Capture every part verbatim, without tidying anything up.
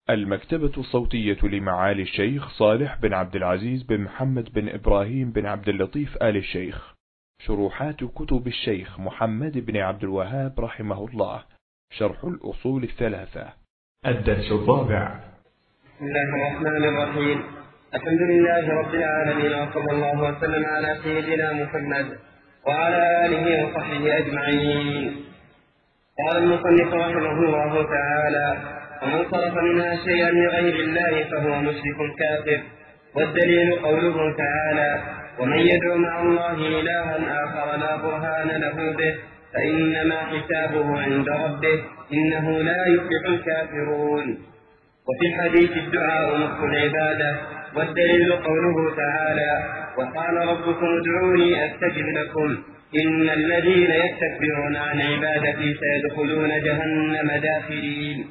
المكتبة الصوتية لمعالي الشيخ صالح بن عبد العزيز بن محمد بن إبراهيم بن عبد اللطيف آل الشيخ. شروحات كتب الشيخ محمد بن عبد الوهاب رحمه الله. شرح الأصول الثلاثة. الدرس الرابع. بسم الله الرحمن الرحيم. الحمد لله رب العالمين، وصلى الله وسلم على سيدنا محمد وعلى آله وصحبه أجمعين. قال المصنف رحمه الله تعالى: ومن صرف منها شيئا لغير الله فهو مشرك كافر. والدليل قوله تعالى: ومن يدعو مع الله إلها آخر لا برهان له به فإنما حسابه عند ربه إنه لا يفلح الكافرون. وفي الحديث الدعاء نصف العبادة. والدليل قوله تعالى: وقال ربكم ادعوني أستجب لكم إن الذين يستكبرون عن عبادتي سيدخلون جهنم داخرين.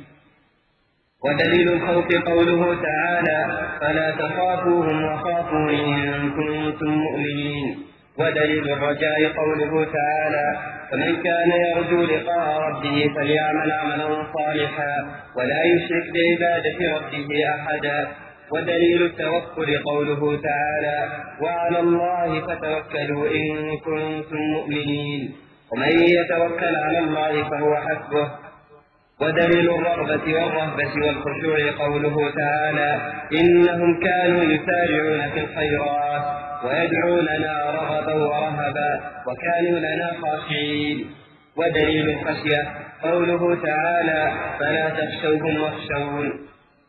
ودليل الخوف قوله تعالى: فلا تخافوهم وخافون إن كنتم مؤمنين. ودليل الرجاء قوله تعالى: فمن كان يرجو لقاء ربه فليعمل عملا صالحا ولا يشرك بعبادة ربه أحدا. ودليل التوكل قوله تعالى: وعلى الله فتوكلوا إن كنتم مؤمنين ومن يتوكل على الله فهو حسبه. ودليل الرغبة والرهبة والخشوع قوله تعالى: إنهم كانوا يسارعون في الخيرات ويدعوننا رغبا ورهبا وكانوا لنا خاشعين. ودليل الخشية قوله تعالى: فلا تخشوهم واخشون.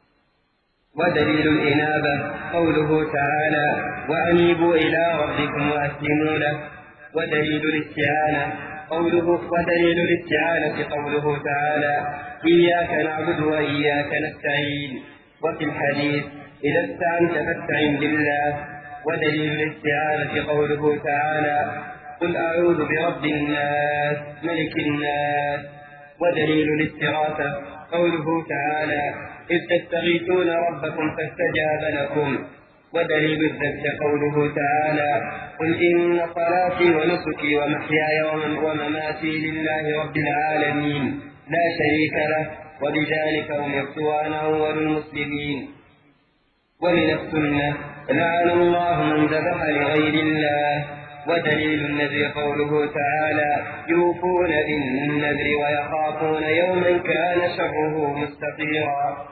ودليل الإنابة قوله تعالى: وأنيبوا إلى ربكم وأسلموا له. ودليل الاستعانة قوله ودليل الاستعانة قوله تعالى: إياك نعبد وإياك نستعين. وفي الحديث: إذا استعنت فاستعن بالله. ودليل الاستعانة قوله تعالى: قل أعوذ برب الناس ملك الناس. ودليل الاستغاثة قوله تعالى: إذ تستغيثون ربكم فاستجاب لكم. ودليل الذبح قوله تعالى: قل إن صلاتي ونسكي ومحياي ومماتي لله رب العالمين لا شريك له وبذلك أمرت وأنا أول المسلمين. ومن السنة: لعن الله من ذبح لغير الله. ودليل النذر قوله تعالى: يوفون بالنذر ويخافون يوما كان شره مستطيرا.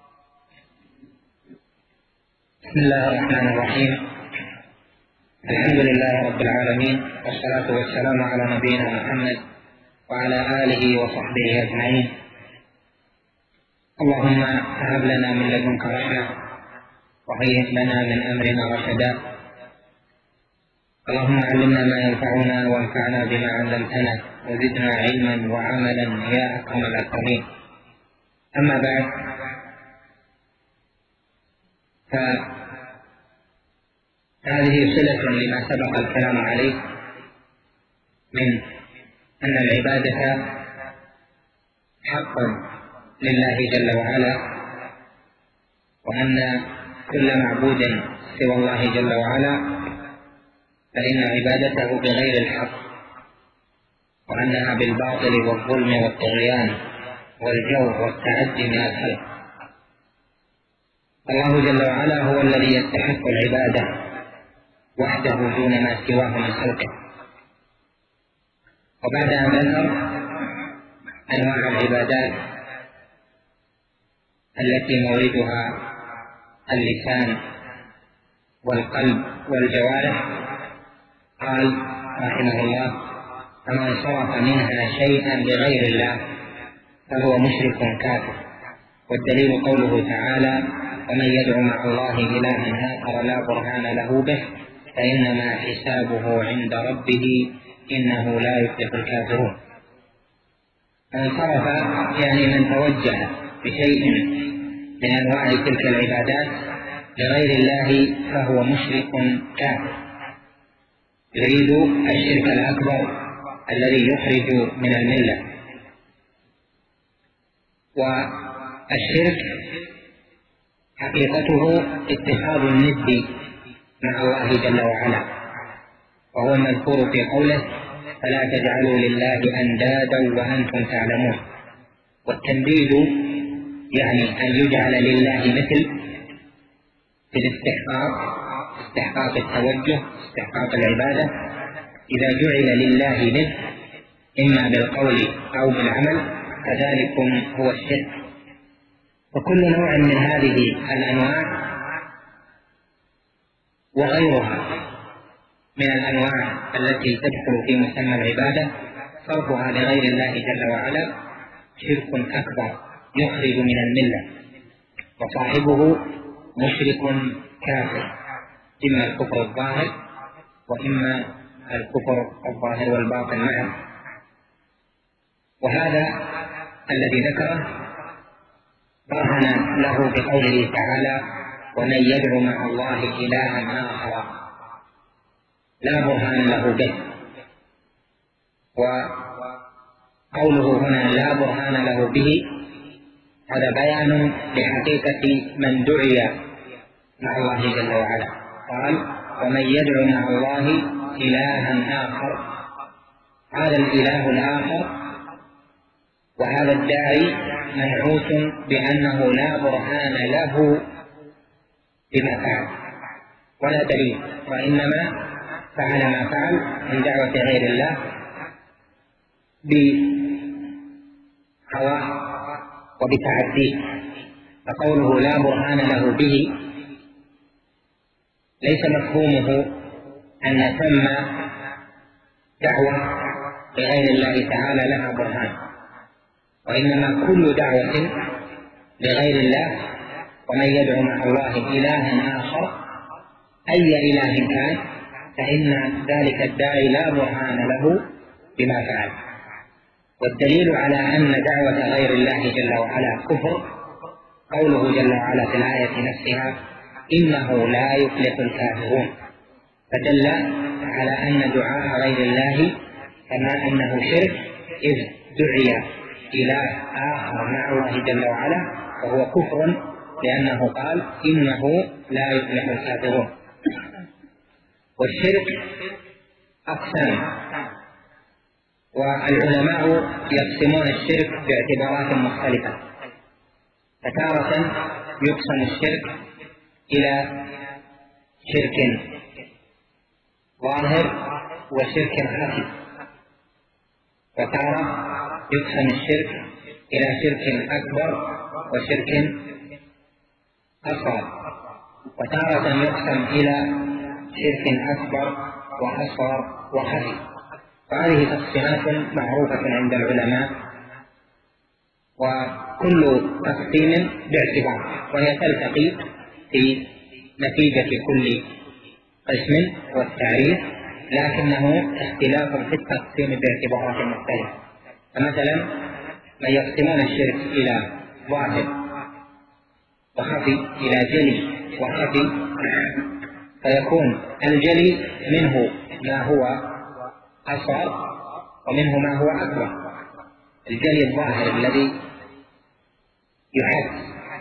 بسم الله الرحمن الرحيم. الحمد لله رب العالمين، والصلاة والسلام على نبينا محمد وعلى آله وصحبه أجمعين. اللهم هب لنا من لدنك رحمة وهيئ لنا من أمرنا رشدا. اللهم علمنا ما ينفعنا وانفعنا بما علمتنا وزدنا علما وعملا يا أكرم الأكرمين. أما بعد، فهذه صلة لما سبق الكلام عليه من أن العبادة حق لله جل وعلا، وأن كل معبود سوى الله جل وعلا فإن عبادته بغير الحق، وأنها بالباطل والظلم والطغيان والجور والتعدي من الخلق. الله جل وعلا هو الذي يستحق العبادة وحده دون ما سواه من خلقه. وبعد أن ذكر أنواع العبادات التي موردها اللسان والقلب والجوارح، قال رحمه الله: فمن صرف منها شيئا لغير الله فهو مشرك كافر. والدليل قوله تعالى: ومن يدعو مع الله إلها آخر لا برهان له به فإنما حسابه عند ربه إنه لا يفلح الكافرون. من صرف يعني من توجه بشيء من أنواع تلك العبادات لغير الله فهو مشرك كافر، يريد الشرك الأكبر الذي يخرج من الملة. والشرك حقيقته اتخاذ الند مع الله جل وعلا، وهو المذكور في قوله: فلا تجعلوا لله أندادا وأنتم تعلمون. والتنديد يعني أن يجعل لله مثل في الاستحقاق، استحقاق التوجه، استحقاق العبادة. إذا جعل لله مثل إما بالقول أو بالعمل فذلكم هو الشرك. وكل نوع من هذه الأنواع وغيرها من الأنواع التي تدخل في مسمى العبادة صرفها لغير الله جل وعلا شرك أكبر يخرج من الملة، وصاحبه مشرك كافر، إما الكفر الظاهر وإما الكفر الظاهر والباطن معا. وهذا الذي ذكره برهن له بقوله تعالى: ومن يدعو مع الله إلها آخر لا برهان له به. وقوله هنا لا برهان له به هذا بيان لحقيقة من دعي مع الله جل وعلا. قال: ومن يدعو مع الله إلها آخر، هذا الإله الآخر وهذا الداعي منعوت بأنه لا برهان له بما فعل ولا دليل، وإنما فعل ما فعل من دعوة غير الله بهواه وبتعديه. فقوله لا برهان له به ليس مفهومه أن ثم دعوة لغير الله تعالى لها برهان، وإنما كل دعوة لغير الله ومن يدعو مع الله إلها آخر أي إله كان فإن ذلك الداعي لا برهان له بما فعل. والدليل على أن دعوة غير الله جل وعلا كفر قوله جل وعلا في الآية نفسها: إنه لا يفلح الكافرون، فدل على أن دعاء غير الله كما أنه شرك إذ دعي إله آخر مع الله جل وعلا وهو كفر، لأنه قال: إنه لا يفلح الكافرون. والشرك أقسام، والعلماء يقسمون الشرك باعتبارات مختلفة. فتارة يقسم الشرك إلى شرك ظاهر وشرك خفي، وتارة يقسم الشرك إلى شرك أكبر وشرك أصغر، وتارة يقسم إلى شرك أكبر وأصغر وخفي. وهذه تقسيمات معروفة عند العلماء، وكل تقسيم باعتبار، وهي تلتقي في نتيجة كل قسم والتعريف، لكنه اختلاف في التقسيم باعتبارات مختلفة. فمثلا من يقسمون الشرك إلى ظاهر وخفي، إلى جلي وخفي، فيكون الجلي منه ما هو أصغر ومنه ما هو أكبر. الجلي الظاهر الذي يحد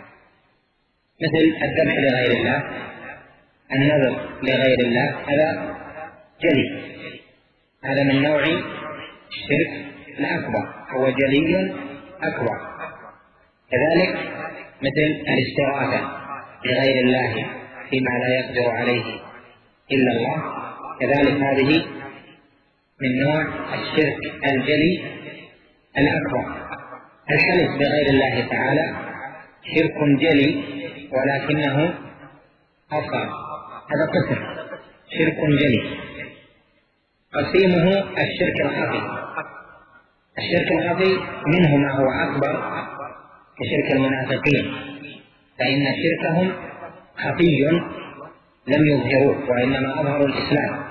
مثل الذبح لغير الله، النذر لغير الله، هذا جلي، هذا من نوع الشرك الأكبر، هو جلي أكبر. كذلك مثل الاستغاثة لغير الله فيما لا يقدر عليه إلا الله، كذلك هذه من نوع الشرك الجلي الأكبر. الحلف بغير الله تعالى شرك جلي ولكنه أصغر، هذا قسم شرك جلي. قسيمه الشرك الخفي. الشرك الخفي منه ما هو أكبر كشرك المنافقين، فإن شركهم خفي لم يظهروه وإنما أظهروا الإسلام،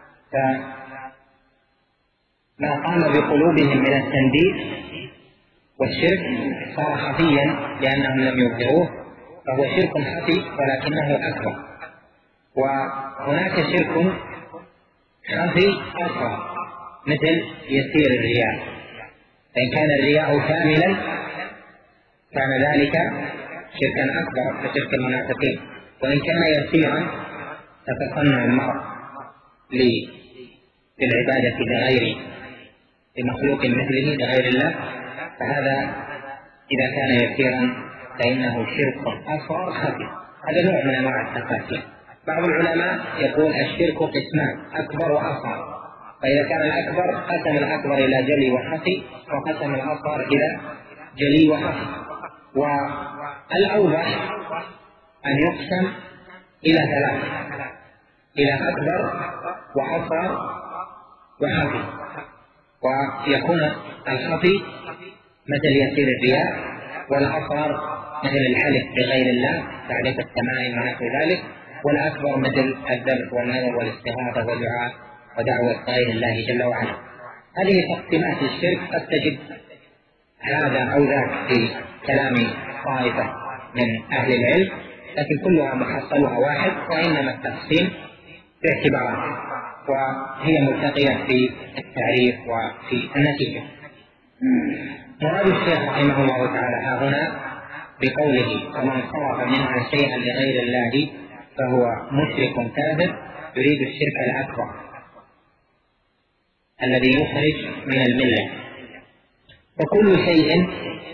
فما قام بقلوبهم من التنديد والشرك صار خفيا لأنهم لم يظهروه، فهو شرك خفي ولكنه أكبر. وهناك شرك خفي أصغر مثل يسير الرياء، فإن كان الرياء كاملا كان ذلك شركا أكبر كشرك المنافقين، وإن كان يسيرا تتصنع المرء للعبادة لغير لمخلوق مثله لغير الله، فهذا إذا كان يسيرا فإنه شرك أصغر خفي. هذا نوع من أنواع التقاسيم. بعض العلماء يقول الشرك قسمان، أكبر وأصغر، فإذا كان الأكبر قسم الأكبر إلى جلي وخفي، وقسم الأصغر إلى جلي وخفي. والأوضح أن يقسم إلى ثلاثة، إلى أكبر وأصغر وخفي، ويكون الخفي مثل يسير الرياء، والأصغر مثل الحلف بغير الله تعريف التمائم ونحو ذلك، والأكبر مثل الذبح والنذر والاستغاثة والدعاء ودعوة غير الله جل وعلا. هذه تقسيمات الشرك قد تجد هذا أو ذاك في كلام طائفة من أهل العلم، لكن كلها محصلها واحد، وإنما التقسيم باعتبارات، وهي ملتقية في التعريف وفي النتيجة. مراد الشيخ رحمه الله تعالى ها هنا بقوله فمن صرف منها شيئا لغير الله فهو مشرك كافر، يريد الشرك الأكبر الذي يخرج من الملة. وكل شيء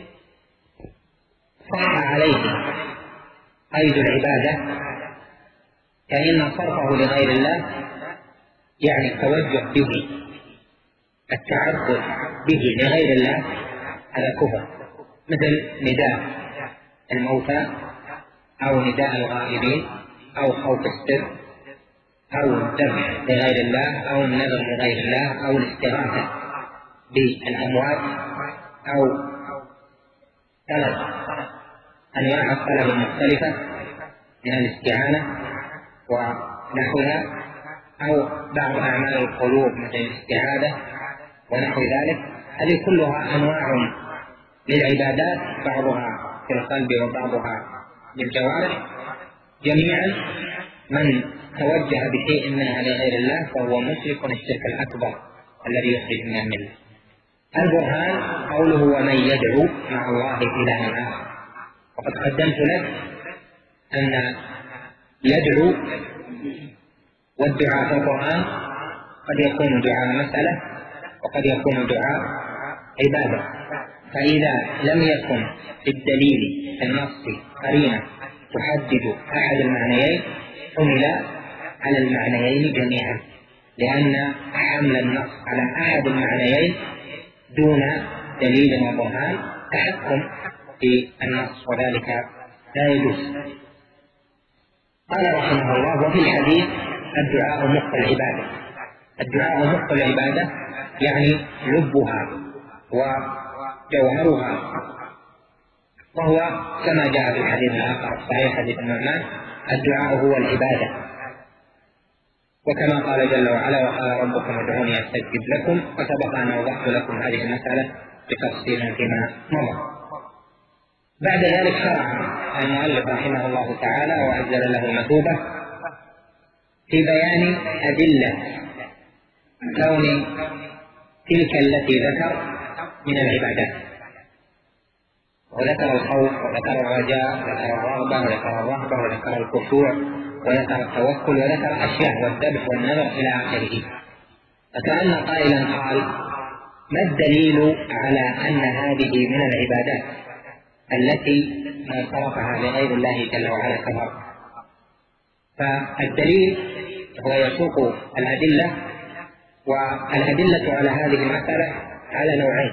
صح عليه قيد العبادة فإن صرفه لغير الله يعني التوجه به، التعبد به لغير الله، هذا كفر، مثل نداء الموتى أو نداء الغائبين أو خوف السر أو الذبح لغير الله أو النذر لغير الله أو الاستغاثة بالأموات أو ثلاث أنواع الطلب المختلفة من الاستعانة ونحوها، أو بعض أعمال القلوب مثل الاستعاذة ونحو ذلك. هذه كلها أنواع للعبادات، بعضها في القلب وبعضها بالجوارح. جميعا من توجه بشيء منها لغير الله فهو مشرك الشرك الأكبر الذي يخرج من الملة. البرهان قوله ومن يدعو مع الله إلها آخر. وقد قدمت لك أن يدعو والدعاء في القرآن قد يكون دعاء مسألة وقد يكون دعاء عبادة، فإذا لم يكن في الدليل النص قرينة تحدد أحد المعنيين حمل على المعنيين جميعا، لأن حمل النص على أحد المعنيين دون دليل وبرهان تحكم في النص، وذلك لا يجوز. قال رحمه الله وفي الحديث الدعاء مخ العبادة. الدعاء مخ العبادة يعني لبها وجوهرها، وهو كما جاء في الحديث الآخر الصحيح حديث النعمان الدعاء هو العبادة، وكما قال جل وعلا وقال ربكم ادعوني أستجب لكم، وسبق أن أوضحت لكم هذه المسألة بتفصيل فيما مضى. بعد ذلك شرع المؤلف رحمه الله تعالى وأجزل له المثوبة في بيان أدلة كون تلك التي ذكر من العبادات، وذكر الخوف وذكر الرجاء وذكر الرغبة وذكر الرهبة وذكر الخشوع وذكر التوكل وذكر أشياء والذبح والنذر إلى آخره. فكأن قائلا قال ما الدليل على أن هذه من العبادات التي من صرفها لغير الله جل وعلا كفر؟ فالدليل هو يسوق الأدلة، والأدلة على هذه المسألة على نوعين.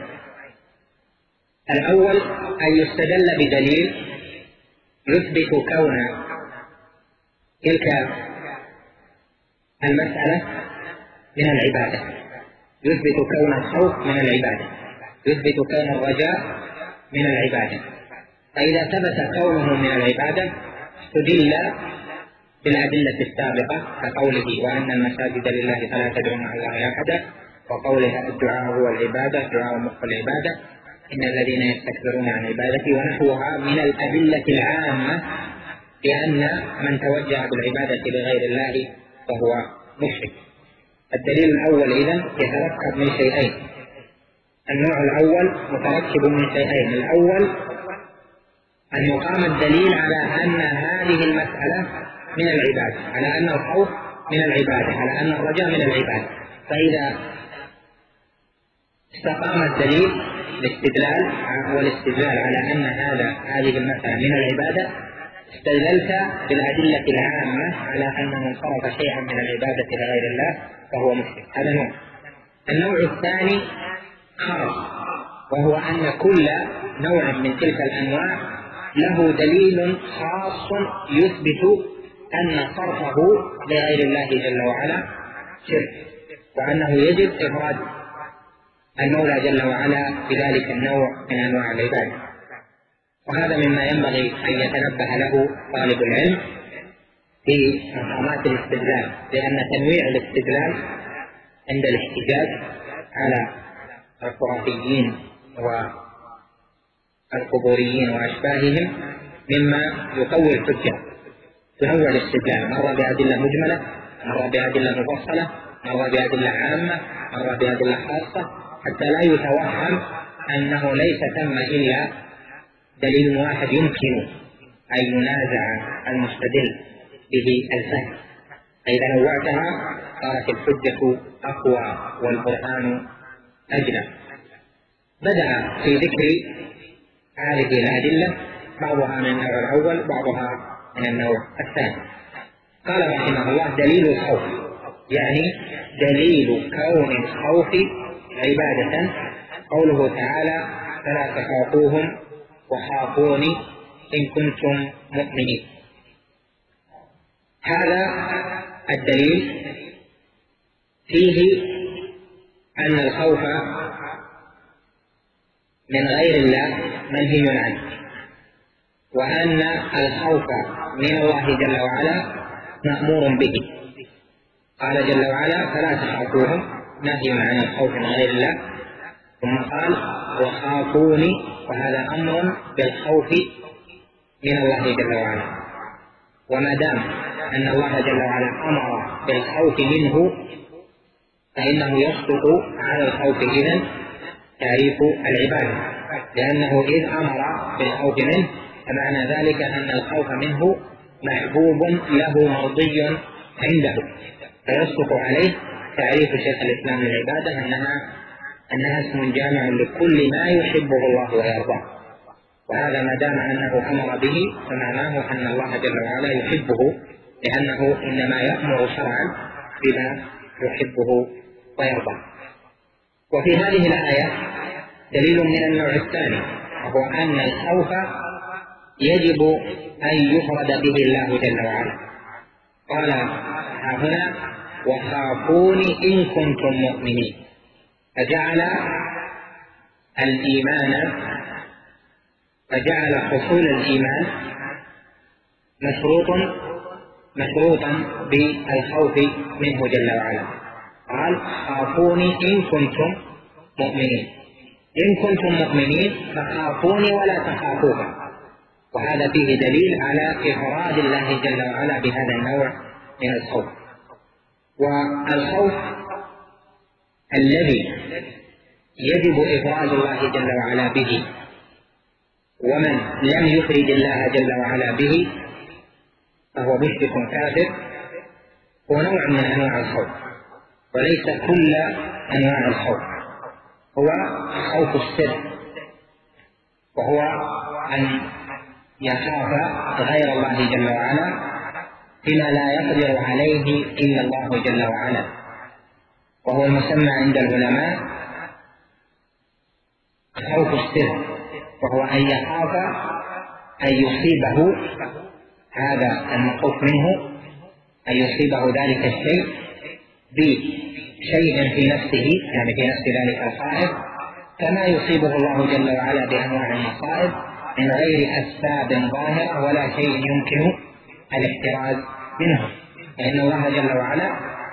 الأول أن يستدل بدليل يثبت كون تلك المسألة من العبادة، يثبت كون الخوف من العبادة، يثبت كون الرجاء من العبادة. فإذا ثبت كونه من العبادة استدل بالأدلة السابقة كقوله وأن المساجد لله فلا تدعوا مع الله أحدا، وقولها الدعاء هو العبادة، الدعاء مخ العبادة، إن الذين يستكبرون عن عبادتي، ونحوها من الأدلة العامة بأن من توجه بالعبادة لغير الله فهو مشرك. الدليل الأول إذن يتركب من شيئين. النوع الأول متركب من شيئين. الأول أن يقام الدليل على أن هذه المسألة من العبادة، على أن الخوف من العبادة، على أن الرجاء من العبادة. فإذا استقام الدليل الاستدلال والاستدلال على أن هذا هذه المسألة من العبادة استدللت بالأدلة العامة على أن من صرف شيئا من العبادة لغير الله فهو مشرك. هذا نوع. النوع الثاني خاص، وهو أن كل نوع من تلك الأنواع له دليل خاص يثبت أن صرفه لغير الله جل وعلا شرك، وأنه يجب إفراد المولى جل وعلا بذلك النوع من أنواع العبادة. وهذا مما ينبغي أن يتنبه له طالب العلم في مقامات الاستدلال، لأن تنويع الاستدلال عند الاحتجاج على الخرافيين والقبوريين وأشباههم مما يقوي الحجة. تنوع الاستدلال مرة بأدلة مجملة، مرة بأدلة مفصلة، مرة بأدلة عامة، مرة بأدلة خاصة، حتى لا يتوهم أنه ليس ثم إلا دليل واحد يمكن أن ينازع المستدل به الفهم. فإذا نوعتها صارت الحجة أقوى والبرهان أجلى. بدأ في ذكر هذه الأدلة بعضها من النوع الأول بعضها من النوع الثاني. قال رحمه الله: دليل الخوف، يعني دليل كون الخوف عبادة قوله تعالى: فلا تخافوهم وخافوني إن كنتم مؤمنين. هذا الدليل فيه أن الخوف من غير الله منهي عنه، وأن الخوف من الله جل وعلا مأمور به. قال جل وعلا: فلا تخافوهم، نهي عن الخوف من غير الله. ثم قال: وخافوني، وهذا أمر بالخوف من الله جل وعلا. وما دام أن الله جل وعلا أمر بالخوف منه فإنه يصدق على الخوف إذن تعريف العبادة، لأنه إذ أمر بالخوف منه فمعنى ذلك أن الخوف منه محبوب له مرضي عنده، فيصدق عليه تعريف شيخ الإسلام للعبادة أنها أنها اسم جامع لكل ما يحبه الله ويرضاه. وهذا ما دام أنه أمر به فمعناه أن الله جل وعلا يحبه، لأنه إنما يأمر شرعا بما يحبه ويرضاه. وفي هذه الآية دليل من النوع الثاني، وهو أن الخوف يجب أن يفرد به الله جل وعلا. قال هنا: وخافوني إن كنتم مؤمنين، فجعل الإيمان فجعل حصول الإيمان مشروط مشروطا بالخوف منه جل وعلا. قال: خافوني إن كنتم مؤمنين. إن كنتم مؤمنين فخافوني ولا تخافوها. وهذا فيه دليل على إفراد الله جل وعلا بهذا النوع من الخوف. والخوف الذي يجب إفراد الله جل وعلا به ومن لم يفرد الله جل وعلا به فهو مشرك كافر، هو نوع من أنواع الخوف، وليس كل أنواع الخوف. هو خوف السر، وهو أن يخاف غير الله جل وعلا فيما لا يقدر عليه إلا الله جل وعلا، وهو المسمى عند العلماء خوف السر، وهو أن يخاف أن يصيبه هذا المخوف منه، أن يصيبه ذلك الشيء بشيء في نفسه، يعني في نفس ذلك الخائف، كما يصيبه الله جل وعلا بأنواع المصائب من غير أسباب ظاهرة ولا شيء يمكن الاحتراز منه، لأن الله جل وعلا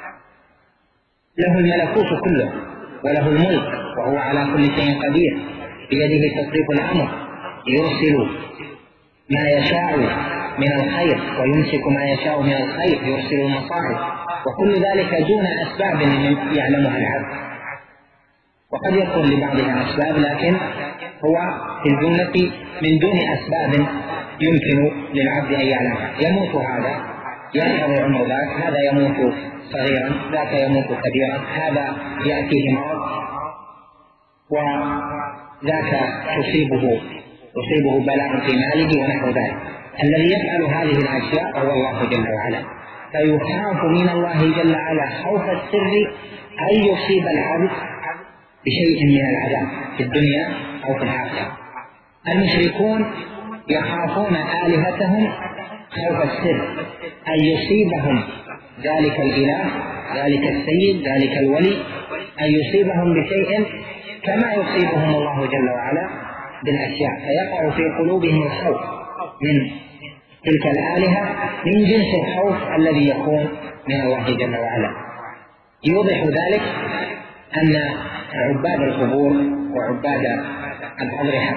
له الملكوت كله وله الملك، وهو على كل شيء قدير، بيده تصريف الأمر، يرسل ما يشاء من الخير ويمسك ما يشاء من الخير، يرسل المصائب، وكل ذلك دون أسباب يعلمها العبد. وقد يكون لبعضها أسباب، لكن هو في الجملة من دون أسباب يمكن للعبد أن يعلمها. يموت هذا ينقضي عمر ذاك، هذا يموت صغيرا، ذاك يموت كبيرا، هذا يأتيه مرض ذاك تصيبه يصيبه بلاء في ماله ونحو ذلك. الذي يفعل هذه الأشياء هو الله جل وعلا، فيخاف من الله جل وعلا خوف السر أن يصيب العبد بشيء من العذاب في الدنيا أو في الآخرة. المشركون يخافون آلهتهم خوف السر أن يصيبهم ذلك الإله، ذلك السيد، ذلك الولي، أن يصيبهم بشيء كما يصيبهم الله جل وعلا بالأشياء، فيقع في قلوبهم الخوف من تلك الآلهة من جنس الخوف الذي يكون من الله جل وعلا. يوضح ذلك أن عباد القبور وعباد الأضرحة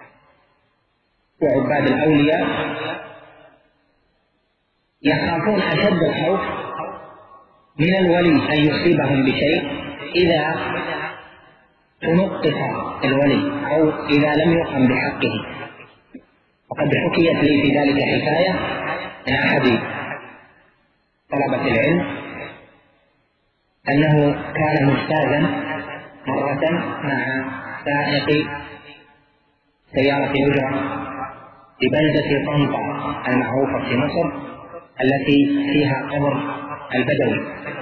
وعباد الأولياء يخافون أشد الخوف من الولي أن يصيبهم بشيء إذا تنقص الولي أو إذا لم يقم بحقه. وقد حكيت لي في ذلك حكاية من أحد طلبة العلم أنه كان مجتازا مرة مع سائق سيارة أجرة ببلدة طنطا المعروفة في مصر التي فيها قبر البدوي،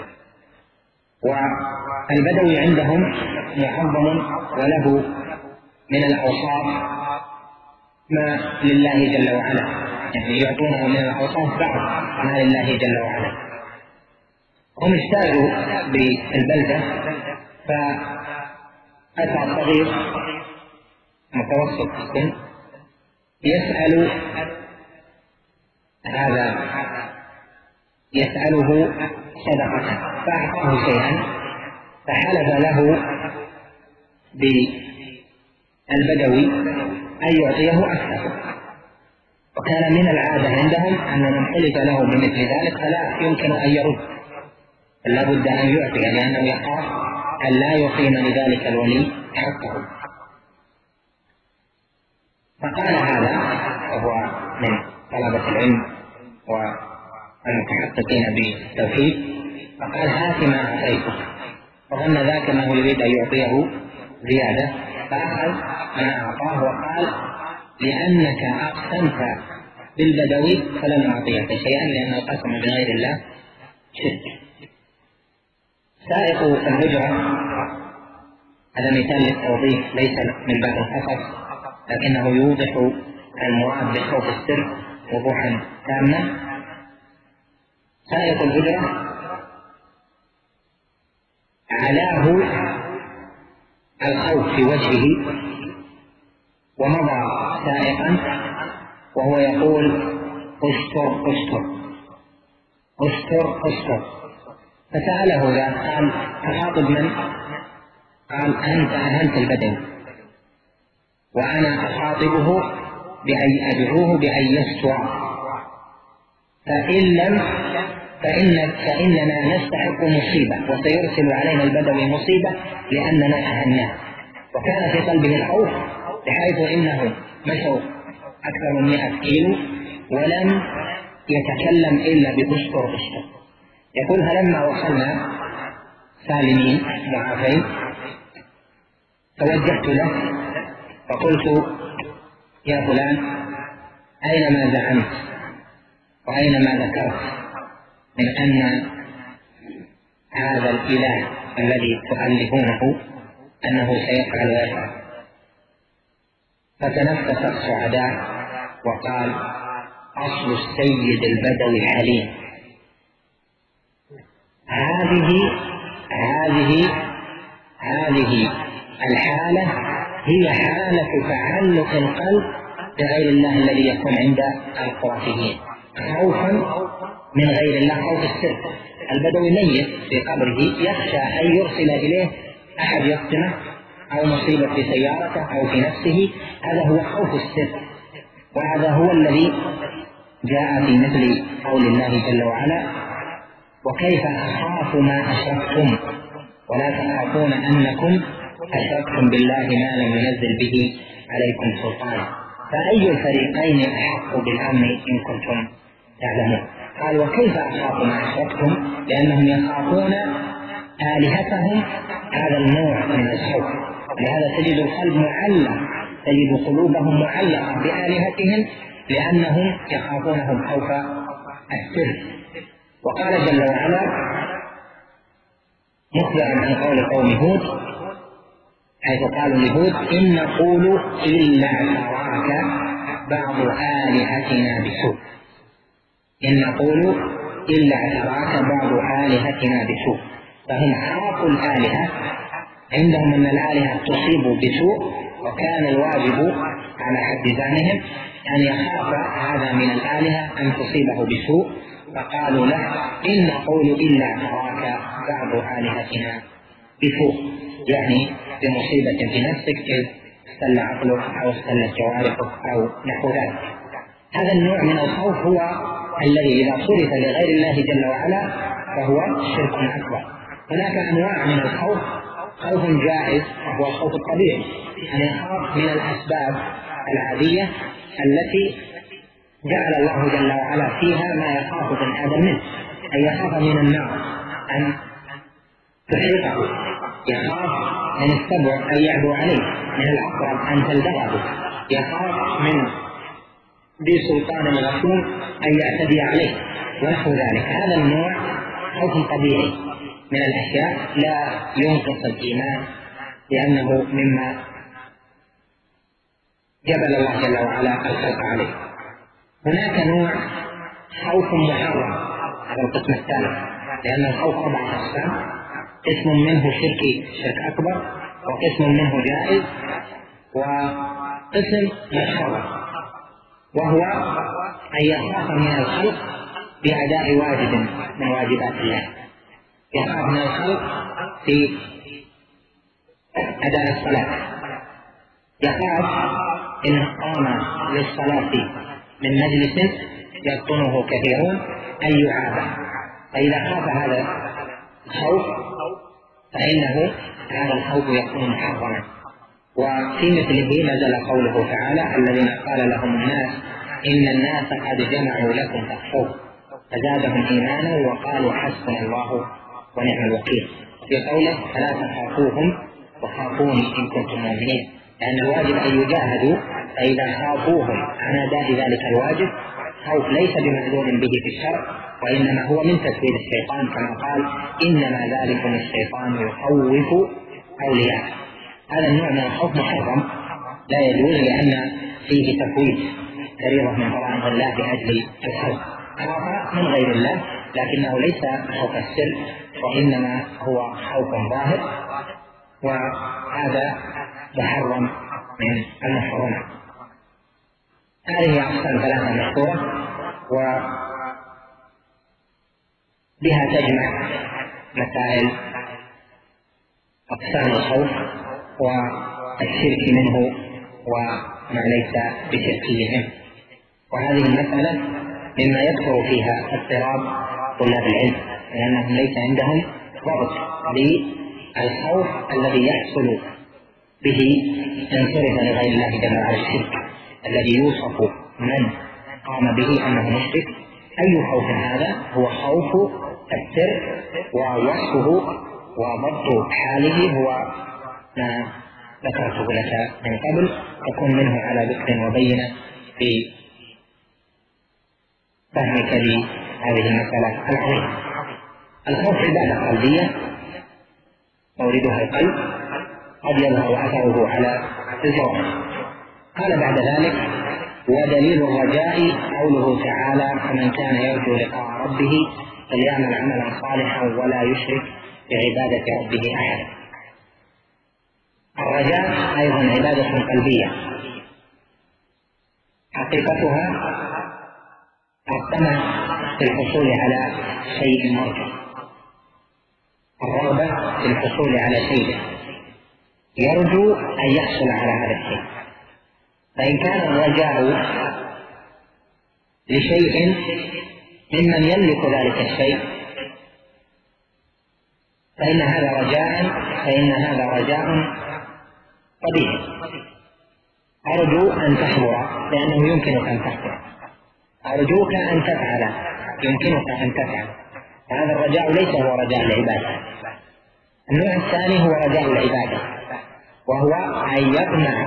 والبدوي عندهم معظم وله من الأوصاف ما لله جل وعلا، يعني يعطونه من الأوصاف بعض ما لله جل وعلا. هم اجتازوا بالبلدة، فأتى صغير متوسط السن يسأل هذا يسأله صدقة، فأعطاه شيئا فحلف له بالبدوي أن يعطيه أكثر، وكان من العادة عندهم أن من حلف له بمثل ذلك فلا يمكن أن يرد، لا بد أن يعطي لأنه يخاف أن لا يقيم لذلك الولي حقه. فقال هذا وهو من طلبة العلم والمتحققين بالتوحيد، فقال هات ما أعطيتك، فظن ذاك أنه يريد أن يعطيه زيادة، فأخذ ما أعطاه وقال لأنك أقسمت بالبدوي فلن أعطيك شيئا لأنه قسم بغير الله شرك. سائق الهجرة هذا مثال للتوضيح ليس من باب القصص، لكنه يوضح المراد بخوف السر وضوحا تاما. سائق الهجرة علاه الخوف في وجهه ومضى سائقا وهو يقول استر استر استر استر، فسأله ذا قال تخاطب من؟ قال أنت أهنت البدن وأنا أخاطبه بأن أدعوه بأن يستر، فإن لم فإن فإننا نستحق مصيبة وسيرسل علينا البدوي مصيبة لأننا أهناه. وكان في قلبه الخوف بحيث إنه مشوا أكثر من مئة كيلو ولم يتكلم إلا بأسطر أسطر. يقول فلما وصلنا سالمين معافين توجهت له فقلت يا فلان أين ما زعمت وأين ما ذكرت من أن هذا الإله الذي تؤلهونه أنه سيفعل ويفعل؟ فتنفس الصعداء وقال أصل السيد البدوي حليم. هذه هذه هذه الحالة هي حالة تعلق القلب بغير الله الذي يكون عند الخرافيين، خوفا من غير الله، خوف السر. البدوي ميت في قبره يخشى أن يرسل إليه أحد يقتله أو مصيبة في سيارته أو في نفسه، هذا هو خوف السر، وهذا هو الذي جاء في مثل قول الله جل وعلا وكيف أخاف ما أشركتم ولا تخافون أنكم أشركتم بالله ما لم ينزل به عليكم سلطانا، فأي الفريقين أحق بالأمن إن كنتم تعلمون. قال وكيف أخاف ما أشركتم لأنهم يخافون آلهتهم، هذا النوع من الخوف لهذا تجد القلب معلق، تجد قلوبهم معلقة بآلهتهم لأنهم يخافونهم خوف السر. وقال جل وعلا مخبرا عن قول قوم هود حيث قالوا لهود إن نقول إلا تراك بعض آلهتنا بسوء، إن نقول إلا تراك بعض آلهتنا بسوء. فهم خافوا الآلهة، عندهم أن الآلهة تصيب بسوء، وكان الواجب على حد زعمهم أن يخاف هذا من الآلهة أن تصيبه بسوء، فقالوا له إن نقول إلا تراك بعض آلهتنا بسوء، يعني بمصيبة في نفسك إذ استل عقلك أو استلت جوارحك أو نحو ذلك. هذا النوع من الخوف هو الذي إذا صرف لغير الله جل وعلا فهو شرك أكبر. هناك أنواع من الخوف، خوف جائز وهو الخوف الطبيعي، أن يخاف من الأسباب العادية التي جعل الله جل وعلا فيها ما يخاف ابن آدم منه، أن يخاف من النار أن تحرقه، يخاف من السبع أن يعدو عليه، من العقرب أن تلدغه، يخاف من ذي سلطان الغشوم أن يعتدي عليه ونحو ذلك. هذا النوع خوف طبيعي من الأشياء لا ينقص الإيمان، لأنه مما جبل الله جل وعلا الخلق عليه. هناك نوع خوف محرم، هذا القسم الثالث، لأن الخوف أربعة أقسام، قسم منه شركي شرك أكبر، وقسم منه جائز، وقسم محرم، وهو أن يخاف من الخلق بأداء واجب من واجبات الله، يخاف من الخلق في أداء الصلاة، يخاف إن قام للصلاة من مجلس يقطنه كثيرون أن يعاب، فإذا خاف هذا الخوف فإنه هذا الخوف يكون محرما. وفي مثله نزل قوله تعالى الذين قال لهم الناس إن الناس قد جمعوا لكم فاخشوهم فزادهم إيمانا وقالوا حسبنا الله ونعم الوكيل. في قوله فلا تخافوهم وخافوني إن كنتم مؤمنين، لأن الواجب أن يجاهدوا، فإذا خافوهم عن أداء ذلك الواجب خوف ليس بمأذون به في الشرع، وإنما هو من تسويد الشيطان، كما قال إنما ذلكم الشيطان يخوف أولياءه. هذا النوع من الخوف محرم لا يجوز، لأن فيه تفويت فريضة من فرائض الله بأجل الخوف. خاف من غير الله لكنه ليس خوف السر، وإنما هو خوف ظاهر، وهذا محرم من المحرمات. هذه أقسام ثلاثة مشهورة وبها تجمع مسائل أقسام الخوف والشرك منه وما ليس بشركي منه. وهذه المسألة مما يكثر فيها اضطراب طلاب العلم، لأنهم ليس عندهم ضبط للخوف الذي يحصل به إن صرف لغير الله جل وعلا الشرك الذي يوصف من قام به أنه مشرك. أي خوف هذا؟ هو خوف السر، ووصفه وضبط حاله هو ما ذكرته لك من قبل، تكون منه على ذكر وبينة في فهمك لهذه المسألة العظيمة. الخوف عبادة قلبية موردها القلب، قد يظهر أثره على الجوارح. قال بعد ذلك ودليل الرجاء قوله تعالى فمن كان يرجو لقاء ربه فليعمل عملا صالحا ولا يشرك بعبادة ربه أحدا. الرجاء أيضا عبادة قلبية حقيقتها الطمع في الحصول على شيء مرجو، الرغبة في الحصول على شيء يرجو أن يحصل على هذا الشيء. فإن كان الرجاء لشيء ممن يملك ذلك الشيء فإن هذا رجاء فإن هذا رجاء طبيعي، أرجو أن تحضر لأنه يمكنك أن تحضر، أرجوك أن تفعل يمكنك أن تفعل. هذا الرجاء ليس هو رجاء العبادة. النوع الثاني هو رجاء العبادة، وهو أن يطمع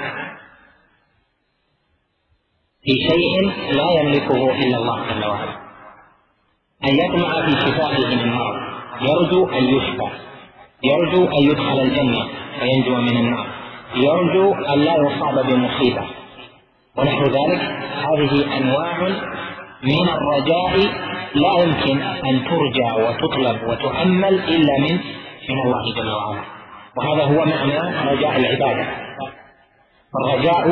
في شيء لا يملكه إلا الله جل وعلا، أن يطمع في شفائه من مرض، يرجو أن يشفى، يرجو أن يدخل الجنة فينجو من النار، يرجو أن لا يصاب بمصيبة ونحو ذلك. هذه أنواع من الرجاء لا يمكن أن ترجى وتطلب وتؤمل إلا من من الله جل وعلا، وهذا هو معنى رجاء العبادة. الرجاء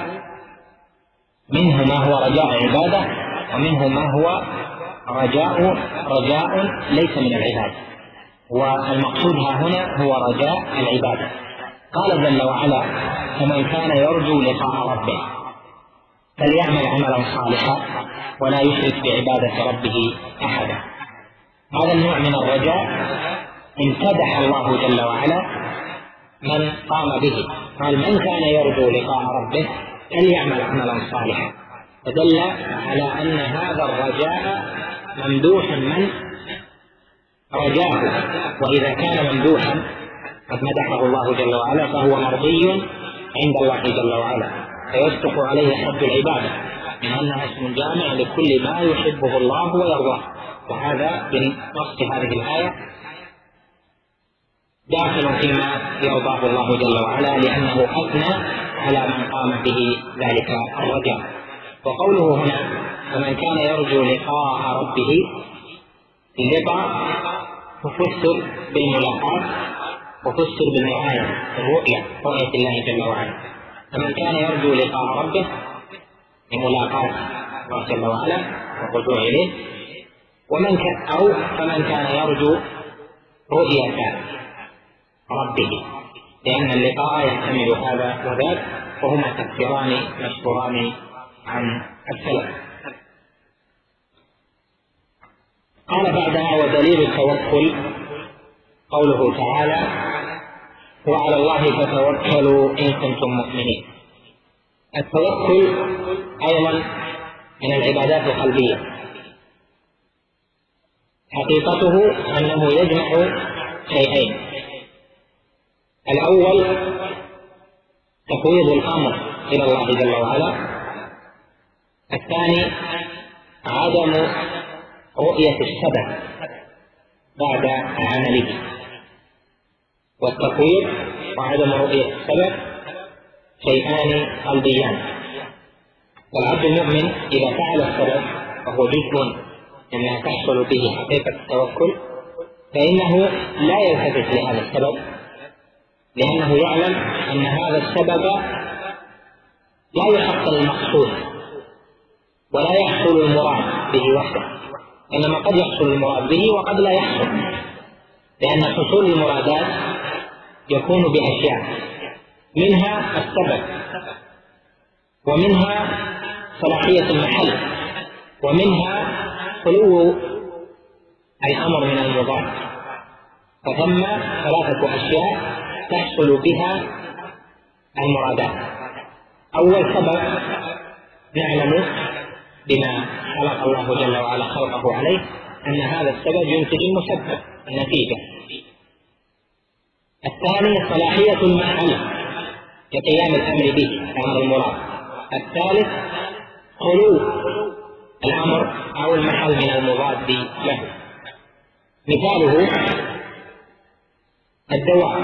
منه ما هو رجاء عبادة، ومنه ما هو رجاء رجاء ليس من العبادة، والمقصود ها هنا هو رجاء العبادة. قال جل وعلا: فمن كان يرجو لقاء ربه فليعمل عملا صالحا ولا يشرك بعبادة ربه أحدا. هذا النوع من الرجاء امتدح الله جل وعلا من قام به، قال: من كان يرجو لقاء ربه فليعمل عملا صالحا، فدل على أن هذا الرجاء ممدوح من رجاه، وإذا كان ممدوحا قد مدحه الله جل وعلا فهو مرضي عند الله جل وعلا، فيصدق عليه حد العبادة من أنها اسم جامع لكل ما يحبه الله ويرضاه. وهذا بنص هذه الآية داخل فيما يرضاه الله جل وعلا، لأنه أثنى على من قام به ذلك الرجاء. وقوله هنا: فمن كان يرجو لقاء ربه، اللقاء تفسر بالملاقاة وتفسر بالمعاينة، الرؤية، رؤية الله جل وعلا. فمن كان يرجو لقاء ربه لملاقاة الله جل وعلا والرجوع إليه، ومن كان أو فمن كان يرجو رؤية ربه، لأن اللقاء يحتمل هذا وذاك، وهما تفسيران مشهوران عن السلف. قال بعدها: ودليل التوكل قوله تعالى: وعلى الله فتوكلوا إن كنتم مؤمنين. التوكل أيضا من العبادات القلبية، حقيقته أنه يجمع شيئين: الأول تفويض الأمر إلى الله جل وعلا، الثاني عدم رؤية السبب بعد عمله. والتفويض وعدم رؤية السبب شيئان قلبيان، والعبد المؤمن إذا فعل السبب وهو جزء مما تحصل به حقيقة التوكل فإنه لا يلتفت لهذا السبب، لأنه يعلم أن هذا السبب لا يحصل المقصود ولا يحصل المراد به وحده، إنما قد يحصل المراد به وقد لا يحصل، لأن حصول المرادات يكون بأشياء، منها السبب، ومنها صلاحية المحل، ومنها خلو الأمر من المضاد. فثم ثلاثة أشياء تحصل بها المرادات. أول سبب نعلم بما خلق الله جل وعلا خلقه عليه أن هذا السبب ينتج المسبب النتيجة. الثاني صلاحية المحل لقيام الأمر به أمر المراد. الثالث خلو الأمر أو المحل من المضاد له. مثاله الدواء،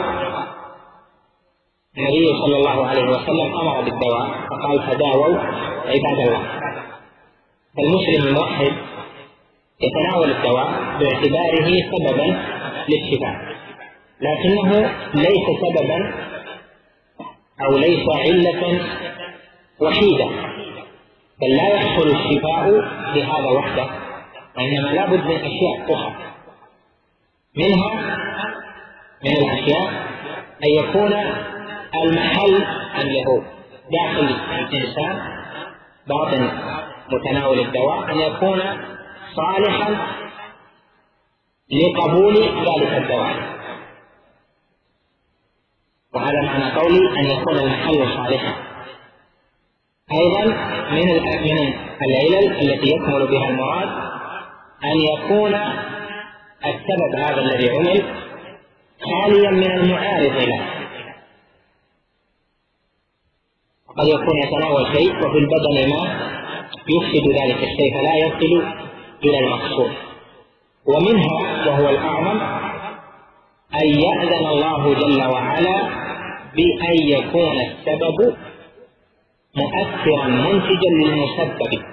النبي صلى الله عليه وسلم أمر بالدواء فقال: تداووا عباد الله. فالمسلم الموحد يتناول الدواء باعتباره سببا للشفاء، لكنه ليس سببا أو ليس علة وحيدة، بل لا يحصل الشفاء بهذا وحده، وإنما لا بد من أشياء أخرى. منها من الأشياء أن يكون المحل اللي هو داخل الإنسان باطن متناول الدواء أن يكون صالحا لقبول ذلك الدواء، وهذا معنى قولي أن يكون المحل صالحا. أيضا من من العلل التي يكمل بها المراد أن يكون السبب هذا الذي عمل خاليا من المعارض له، قد يكون يتناول شيء وفي البدن ما يفسد ذلك الشيء فلا يصل إلى المقصود. ومنها وهو الأعظم أن يأذن الله جل وعلا بأن يكون السبب مؤثرا منتجا للمسبب،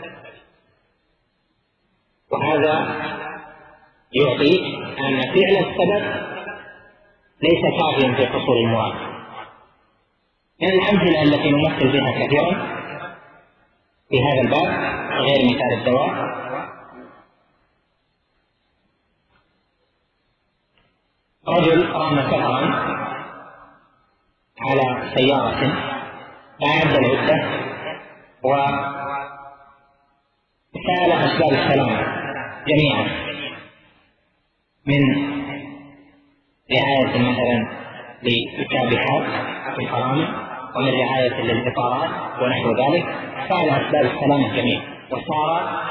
وهذا يعطيك أن فعل السبب ليس كافيا في حصول المراد. من الأمثلة التي نمثل بها كثيرا في هذا الباب غير مثال الدواء، رجل رام سفرا على سيارة أعد العدة وسأل أسباب السلامة جميعا، من رعاية مثلا للكابحات في الحرام ومن رعاية للإطارات ونحو ذلك، سأل أسباب السلامة جميعا وصار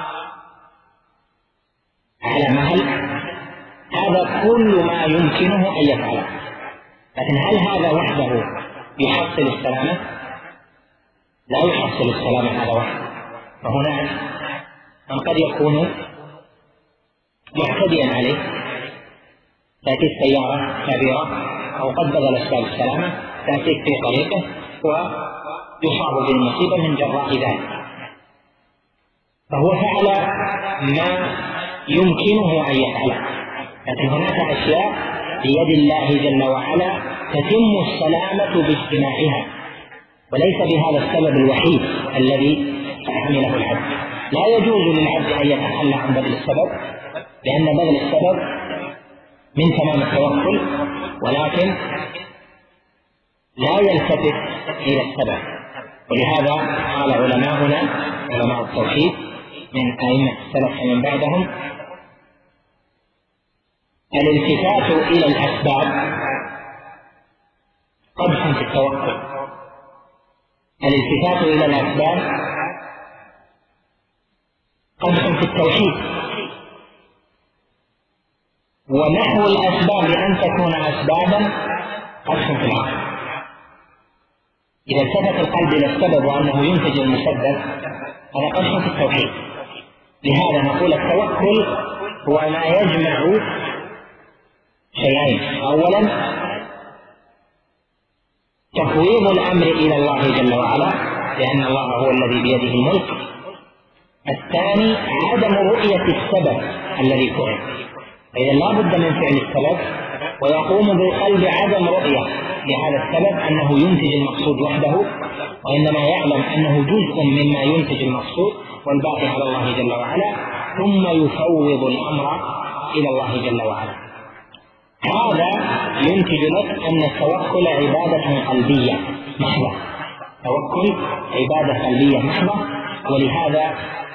على مهل. هذا كل ما يمكنه أن يفعله، لكن هل هذا وحده يحصل السلامة؟ لا يحصل السلامة هذا وحده، فهناك من قد يكون معتديا عليه، تأتي السيارة كبيرة أو قد بذل أسباب السلامة تأتيك في طريقه ويصاب بالمصيبة من جراء ذلك، فهو فعل ما يمكنه أن يفعله. لكن هناك أشياء بيد الله جل وعلا تتم السلامة باجتماعها، وليس بهذا السبب الوحيد الذي حمله العبد. لا يجوز للعبد أن يتخلى عن بذل السبب، لأن بذل السبب من تمام التوكل، ولكن لا يلتفت إلى السبب. ولهذا قال علماؤنا علماء التوحيد من أئمة السلف ومن بعدهم: الالتفات إلى الأسباب قدح في التوكل. الالتفات إلى الأسباب قدح في التوحيد، ونحو الأسباب أن تكون أسبابا قدح في العقل. إذا التفت القلب إلى السبب وأنه ينتج المسبب هذا قدح في التوحيد. لهذا نقول التوكل هو ما يجمع شيئين: أولا تفويض الأمر إلى الله جل وعلا لأن الله هو الذي بيده الملك. الثاني عدم رؤية السبب الذي فعل، فإذا لا بد من فعل السبب ويقوم بالقلب عدم رؤية لهذا السبب أنه ينتج المقصود وحده، وإنما يعلم أنه جزء مما ينتج المقصود والباقي على الله جل وعلا، ثم يفوض الأمر إلى الله جل وعلا. هذا ينتج لك أن التوكل عبادة قلبية محضة، توكل عبادة قلبية محضة، ولهذا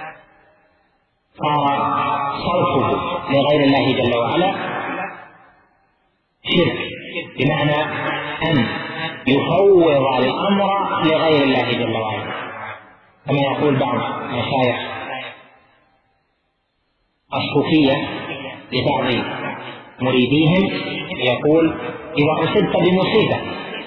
صار صرفه لغير الله جل وعلا شرك، بمعنى أن يفوض الأمر لغير الله جل وعلا، كما يقول بعض مشايخ الصوفية لبعض مريديهم، يقول: إذا أصبت بمصيبة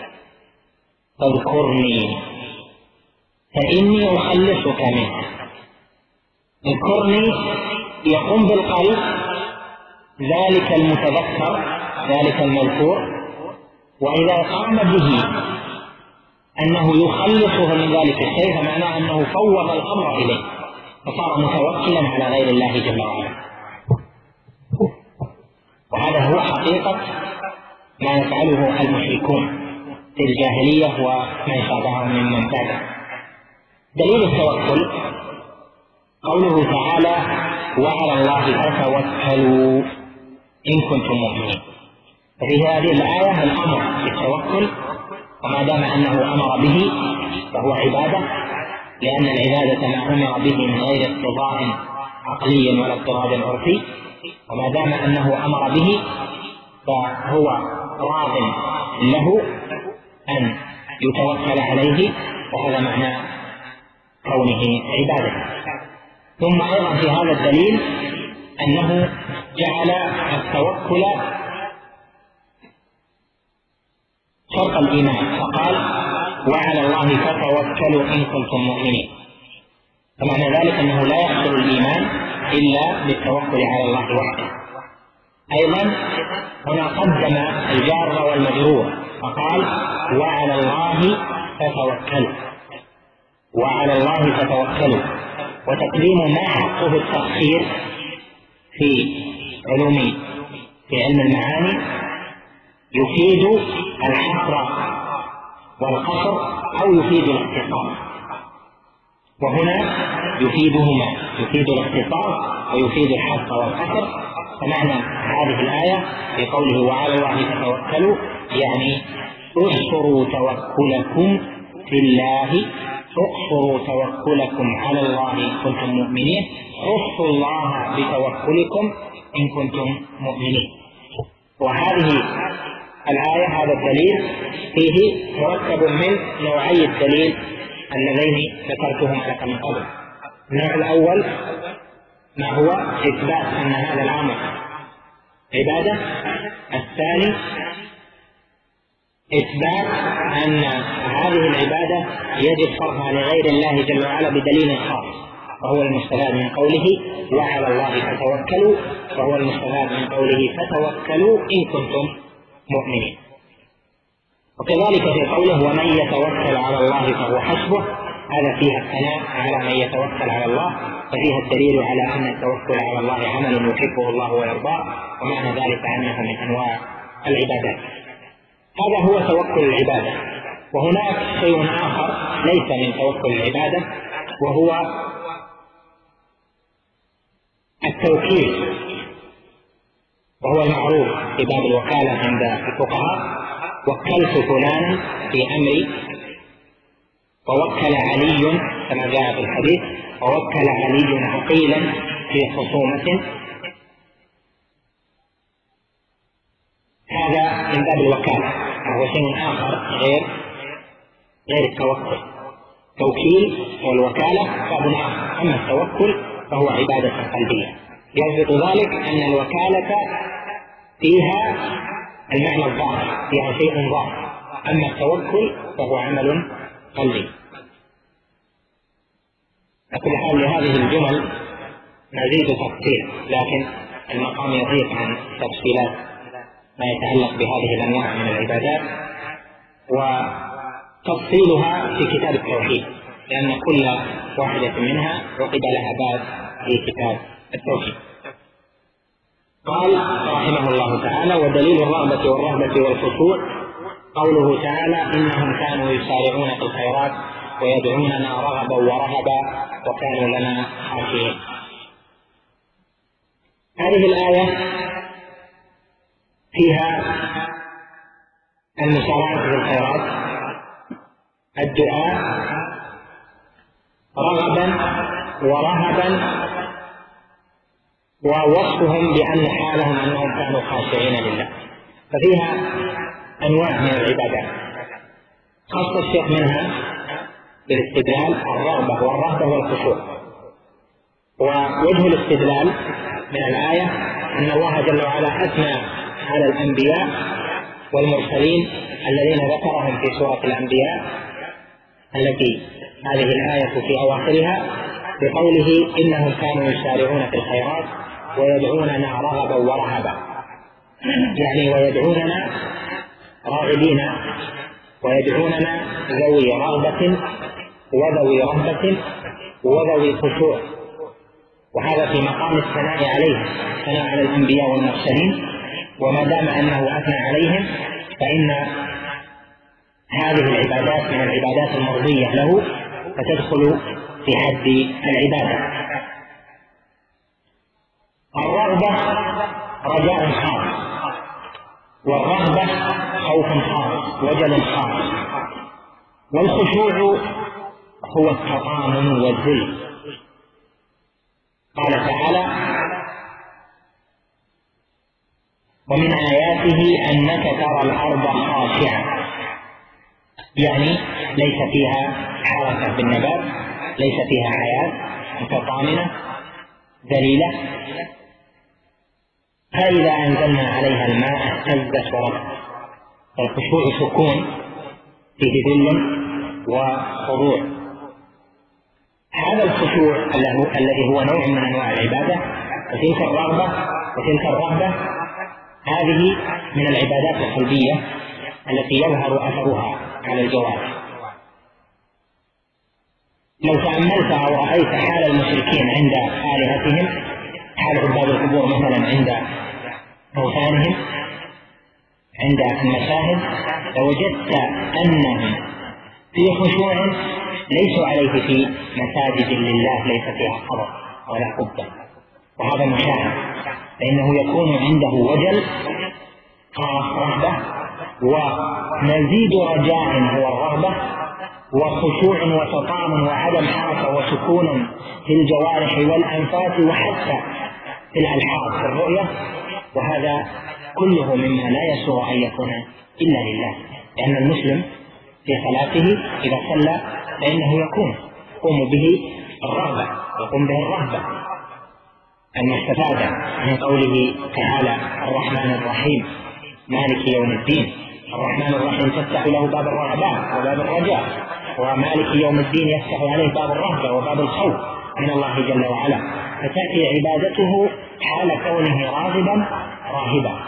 فاذكرني فإني أخلصك منها. اذكرني يقوم بالقلب ذلك المتذكر ذلك المذكور، وإذا قام به أنه يخلصه من ذلك الشيء فمعناه أنه فوض الأمر إليه فصار متوكلا على غير الله جل وعلا. وهذا هو حقيقة ما يفعله المشركون في الجاهلية ومن شابههم ممن بعده. دليل التوكل قوله تعالى: وعلى الله فتوكلوا إن كنتم مؤمنين. ففي هذه الآية الأمر بالتوكل، وما دام أنه أمر به فهو عبادة، لأن العبادة ما أمر به من غير اقتضاء عقلي ولا اضطراد عرفي، وما دام أنه أمر به فهو راض له أن يتوكل عليه، وهذا معنى كونه عبادة. ثم أيضا في هذا الدليل أنه جعل التوكل شرط الإيمان، فقال: وعلى الله فتوكلوا إن كنتم مؤمنين. فمعنى ذلك أنه لا يحصل الإيمان إلا بالتوكل على الله وحده. أيضا هنا قدم الجار والمجرور فقال وعلى الله فتوكلوا، وعلى الله فتوكلوا، وتقديم ما حقه التأخير في علوم في علم المعاني يفيد الحصر والقصر أو يفيد الاختصار، وهنا يفيدهما، يفيد الاختصار ويفيد الحصر والقصر. فمعنى هذه الآية في قوله وعلى الله فتوكلوا يعني احصروا توكلكم في الله، احصروا توكلكم على الله إن كنتم مؤمنين، خصوا الله بتوكلكم إن كنتم مؤمنين. وهذه الآية هذا الدليل فيه مركب من نوعي الدليل اللذين ذكرتهما لك من قبل. النوع الأول ما هو إثبات أن هذا الأمر عبادة، الثاني إثبات أن هذه العبادة يجب صرفها لغير الله جل وعلا بدليل خاص، وهو المستفاد من قوله وعلى الله فتوكلوا، وهو المستفاد من قوله فتوكلوا إن كنتم مؤمنين. وكذلك في قوله ومن يتوكل على الله فهو حسبه، هذا فيها الثناء على من يتوكل على الله، ففيها الدليل على أن التوكل على الله عمل يحبه الله ويرضاه، ومعنى ذلك أنه من أنواع العبادات. هذا هو توكل العبادة. وهناك شيء آخر ليس من توكل العبادة، وهو التوكيل، وهو المعروف في باب الوكالة عند الفقهاء: وكلت فلانا في أمري، ووكل علي كما جاء في الحديث، ووكل علي عقيلا في خصومة. هذا من باب الوكالة، وهو شيء آخر غير غير التوكل. توكيل والوكالة باب آخر، أما التوكل فهو عبادة قلبية. يضبط ذلك أن الوكالة فيها المعنى الظاهر، فيها شيء ظاهر، أما التوكل فهو عمل قلبي. على كل حال لهذه الجمل نزيد تفصيل، لكن المقام يضيق عن تفصيلات ما يتعلق بهذه الأنواع من العبادات، وتفصيلها في كتاب التوحيد، لأن كل واحدة منها عقد لها باب في كتاب التوحيد. قال رحمه الله تعالى: ودليل الرغبة والرهبة والخشوع قوله تعالى: إنهم كانوا يسارعون في الخيرات ويدعوننا رغبا ورهبا وكانوا لنا خاشعين. هذه الآية فيها المسارعة في الخيرات، الدعاء رغبا ورهبا، ووصفهم بأن حالهم أنهم كانوا خاشعين لله. ففيها أنواع من العبادات خاص الشيخ منها بالاستدلال الرغبة والرهبة والخشوع. ووجه الاستدلال من الآية أن الله جل وعلا أثنى على الأنبياء والمرسلين الذين ذكرهم في سورة الأنبياء التي هذه الآية في أواخرها بقوله: إنهم كانوا يسارعون في الخيرات ويدعوننا رغبا ورهبا، يعني ويدعوننا راغبين، ويدعوننا ذوي رغبة وذوي رهبة وذوي خشوع. وهذا في مقام الثناء عليهم، الثناء على الأنبياء والمرسلين، وما دام أنه أثنى عليهم فإن هذه العبادات من العبادات المرضية له، فتدخل في حد العبادة. الرغبة رجاء خاص، والرهبة خوف خاص، وجل خاص، والخشوع هو التطامن والذل. قال تعالى: ومن آياته أنك ترى الأرض خاشعة، يعني ليس فيها حركة بالنبات، ليس فيها حياة، متطامنة ذليلة، فإذا أنزلنا عليها الماء اهتزت وربت. الخشوع سكون فيه ذل وخضوع. هذا الخشوع الذي هو نوع من أنواع العبادة، وتلك الرغبة وتلك الرهبة، هذه من العبادات القلبية التي يظهر أثرها على الجوارح. لو تأملت أو رأيت حال المشركين عند آلهتهم، حال عباد القبور مثلا عند أوثانهم، عند المشاهد، لوجدت أنهم في خشوع ليسوا عليه في مساجد لله ليس فيها قبر ولا قبة، وهذا مشاهد، فإنه يكون عنده وجل خاص رهبة، ومزيد رجاء هو الرهبة، وخشوع وتطامن وعدم حركة وسكون في الجوارح والأنفاس وحتى في الألحاظ في الرؤية، وهذا كله مما لا يسوغ أن يكون إلا لله، لأن المسلم في صلاته إذا صلى فإنه يكون يقوم به الرغبة، يقوم به الرهبة، أن يستفاد من قوله تعالى الرحمن الرحيم مالك يوم الدين. الرحمن الرحيم تفتح له باب الرغبات وباب الرجاء، ومالك يوم الدين يفتح عليه باب الرهبة وباب الخوف من الله جل وعلا، فتأتي عبادته حال كونه راغبا راهبا،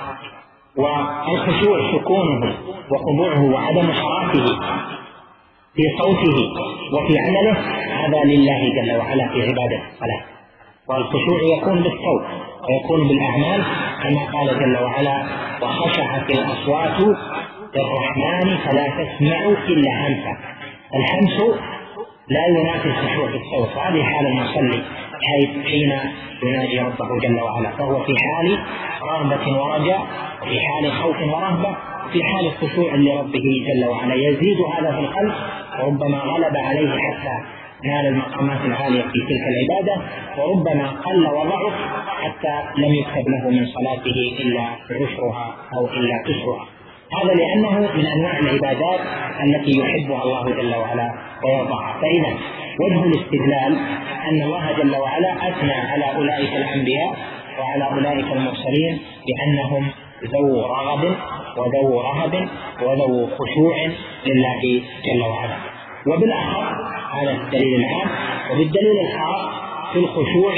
والخشوع سكونه وخضوعه وعدم حراكه في صوته وفي عمله، هذا لله جل وعلا في عبادة الصلاة. والخشوع يكون بالصوت ويكون بالأعمال، كما قال جل وعلا وخشعت الأصوات للرحمن فلا تسمع إلا همسا. الهمس لا ينافي الخشوع بالصوت، وهذه حال المصلي حين يناجي ربه جل وعلا، فهو في حال رغبة ورجاء، وفي حال خوف ورهبة، وفي حال الخشوع لربه جل وعلا. يزيد هذا في القلب، وربما غلب عليه حتى نال المقامات العالية في تلك العبادة، وربما قل وضعف حتى لم يكتب له من صلاته إلا عشرها أو إلا تسعها. هذا لأنه من أنواع العبادات التي يحبها الله جل وعلا ويرضاها. فإذا وجه الاستدلال أن الله جل وعلا أثنى على أولئك الأنبياء وعلى أولئك المرسلين بأنهم ذو رغب وذو رهب وذو خشوع لله جل وعلا. وبالأخص هذا الدليل العام، وبالدليل الخاص في الخشوع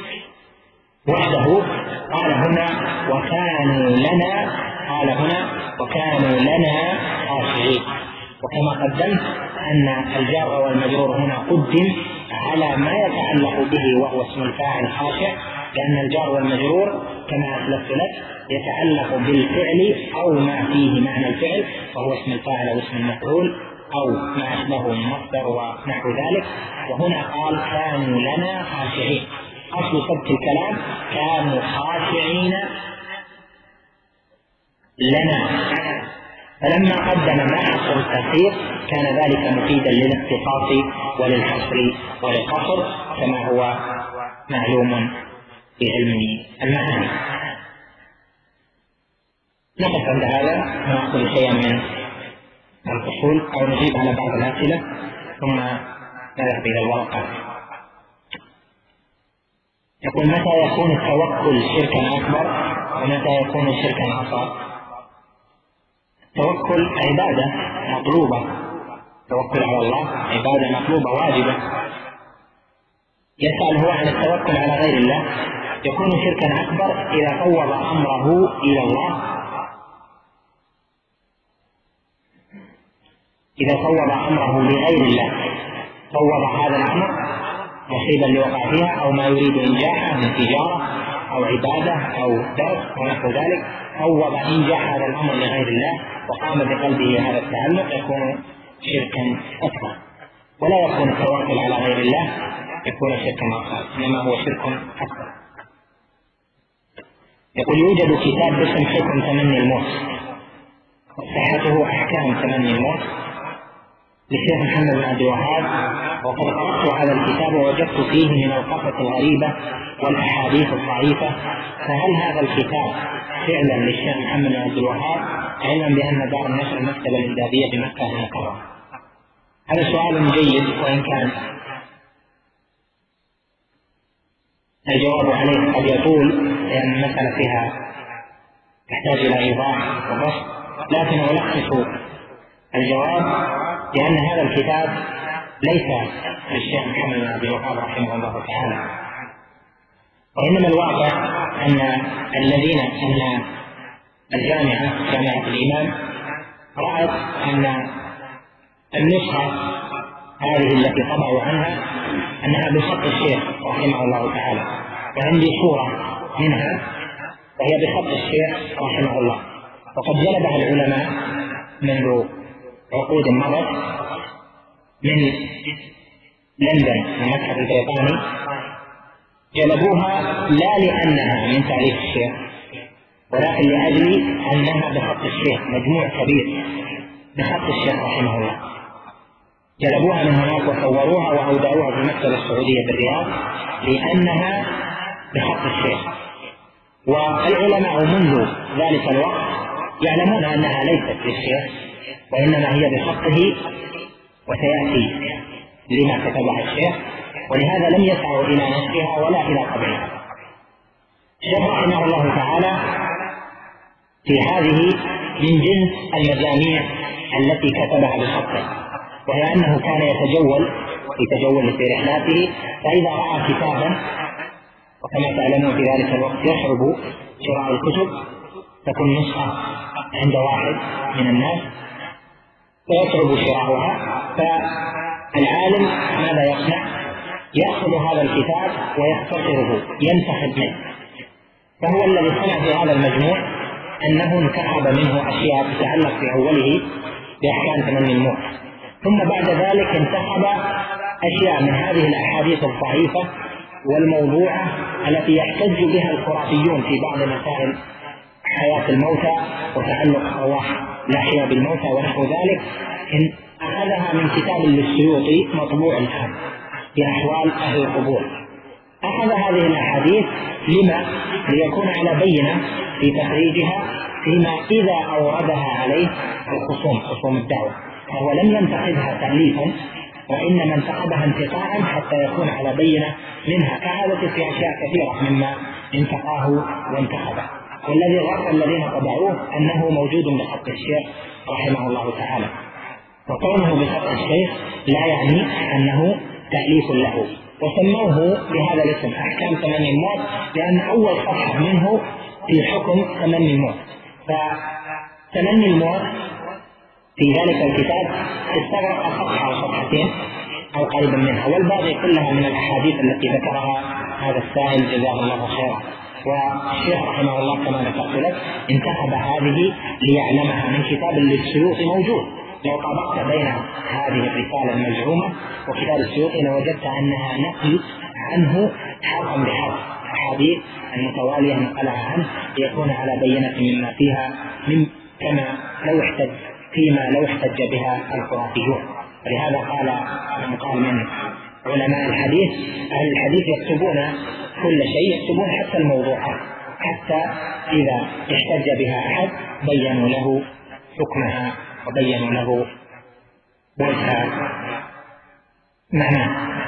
وحده قال هنا وكانوا لنا قال هنا وكانوا لنا خاشعين. وكما قدمت أن الجار والمجرور هنا قدم على ما يتعلق به وهو اسم الفاعل خاشع، لأن الجار والمجرور كما أسلفت لك يتعلق بالفعل أو ما فيه معنى الفعل، وهو اسم الفاعل أو اسم المفعول أو ما أشبهه من مصدر ونحو ذلك. وهنا قال كانوا لنا خاشعين، أصل سبت الكلام كانوا خاشعين لنا، فلما قدم ما حصر التأخير كان ذلك مفيدا للاختصاص وللحصر وللقصر كما هو معلوم في علم المعاني. نقف عند هذا ونأخذ شيئا من الأصول أو نجيب على بعض الأسئلة ثم نذهب إلى الورقة. يقول متى يكون التوكل شركا أكبر ومتى يكون شركا أصغر؟ التوكل عبادة مطلوبة، التوكل على الله عبادة مطلوبة واجبة. يسأل هو عن التوكل على غير الله، يكون شركا أكبر إذا فوض أمره إلى الله، إذا فوض أمره لغير الله، فوض هذا الأمر مصيبا لوقع فيها أو ما يريد إنجاحه من تجارة أو عبادة أو درس ونحو ذلك، فوض إنجاح هذا الأمر لغير الله وقام بقلبه هذا التعلق، يكون شركا أكبر. ولا يكون التوكل على غير الله يكون شركا أصغر، إنما هو شرك أكبر. يقول يوجد كتاب باسم حكم تمني الموت، صحته أحكام تمني الموت للشيخ محمد بن عبد الوهاب، وقد قرأت هذا الكتاب ووجدت فيه من القصص الغريبة والأحاديث الضعيفة، فهل هذا الكتاب فعلا للشيخ محمد بن عبد الوهاب، علما بأن دار النشر المكتبة الإمدادية بمكة المكرمة؟ هذا سؤال جيد، وإن كان الجواب عليه قد يطول لأن المسألة فيها تحتاج إلى إيضاح وبسط، لكن ألخص الجواب لأن هذا الكتاب ليس للشيخ محمد بن عبد الوهاب رحمه الله تعالى، وإنما الواقع أن الذين أن الجامعة جامعة الإمام رأت أن النسخة هذه التي طبعوا عنها أنها بخط الشيخ رحمه الله تعالى، وعندي صورة منها وهي بخط الشيخ رحمه الله، وقد جلبها العلماء منذ عقود مضت من لندن المتحف البريطاني، جلبوها لا لأنها من تأليف الشيخ ولكن لأجل أنها بخط الشيخ، مجموع كبير بخط الشيخ رحمه الله، جلبوها من هناك وصوروها وأودعوها في المكتبة السعودية بالرياض لأنها بخط الشيخ. والعلماء منذ ذلك الوقت يعلمون أنها ليست للشيخ وإنما هي بخطه، وسيأتي لما كتبها الشيخ، ولهذا لم يسعوا إلى نشرها ولا إلى طبعها. الشيخ رحمه الله تعالى في هذه من جنس المجاميع التي كتبها بخطه، وهي أنه كان يتجول يتجول في رحلاته، فإذا رأى كتابا، وكما تعلمون في ذلك الوقت يصعب شراء الكتب، تكون نسخة عند واحد من الناس فيصعب شراؤها، فالعالم ماذا يصنع؟ يأخذ هذا الكتاب ويختصره ينتخب منه. فهو الذي صنع في هذا المجموع أنه انتخب منه أشياء تتعلق في أوله بأحكام تمني الموت، ثم بعد ذلك انتخب أشياء من هذه الأحاديث الضعيفة والموضوعة التي يحتج بها الخرافيون في بعض مسائل حياة الموتى وتعلق أرواح الأحياء بالموتى ونحو ذلك، إن أخذها من كتاب للسيوطي مطبوع الآن في أحوال أهل القبور. أخذ هذه الأحاديث لما؟ ليكون على بينة في تخريجها فيما إذا أوردها عليه الخصوم خصوم الدعوة، فهو لم ينتقدها تأليفا وإنما انتقدها انتقاء حتى يكون على بينة منها، كعادة في أشياء كثيرة مما انتقاه وانتقده. والذي غرق الذين طبعوه أنه موجود بخط الشيخ رحمه الله تعالى، وكونه بخط الشيخ لا يعني أنه تأليف له، وسموه بهذا الاسم أحكام تمني الموت لأن أول صفحة منه في حكم تمني الموت. فتمني الموت في ذلك الكتاب استغرق صفحة أو صفحتين أو قريبا منها، والباقي كلها من الأحاديث التي ذكرها هذا السائل جزاه الله خيرا. والشيخ رحمه الله كما ذكرت لك انتخب هذه ليعلمها من كتاب للسيوطي موجود. لو طبقت بين هذه الرسالة المزعومة وكتاب السيوطي لوجدت أنها نقل عنه حرفا بحرف أحاديث المتوالية نقلها عنه ليكون على بينة مما فيها من كما لو احتج فيما لو احتج بها الخرافيون. ولهذا قال من قال من علماء الحديث أهل الحديث يكتبون كل شيء، يكتبون حتى الموضوعات، حتى إذا احتج بها أحد بينوا له حكمها وبينوا له وجه معناه.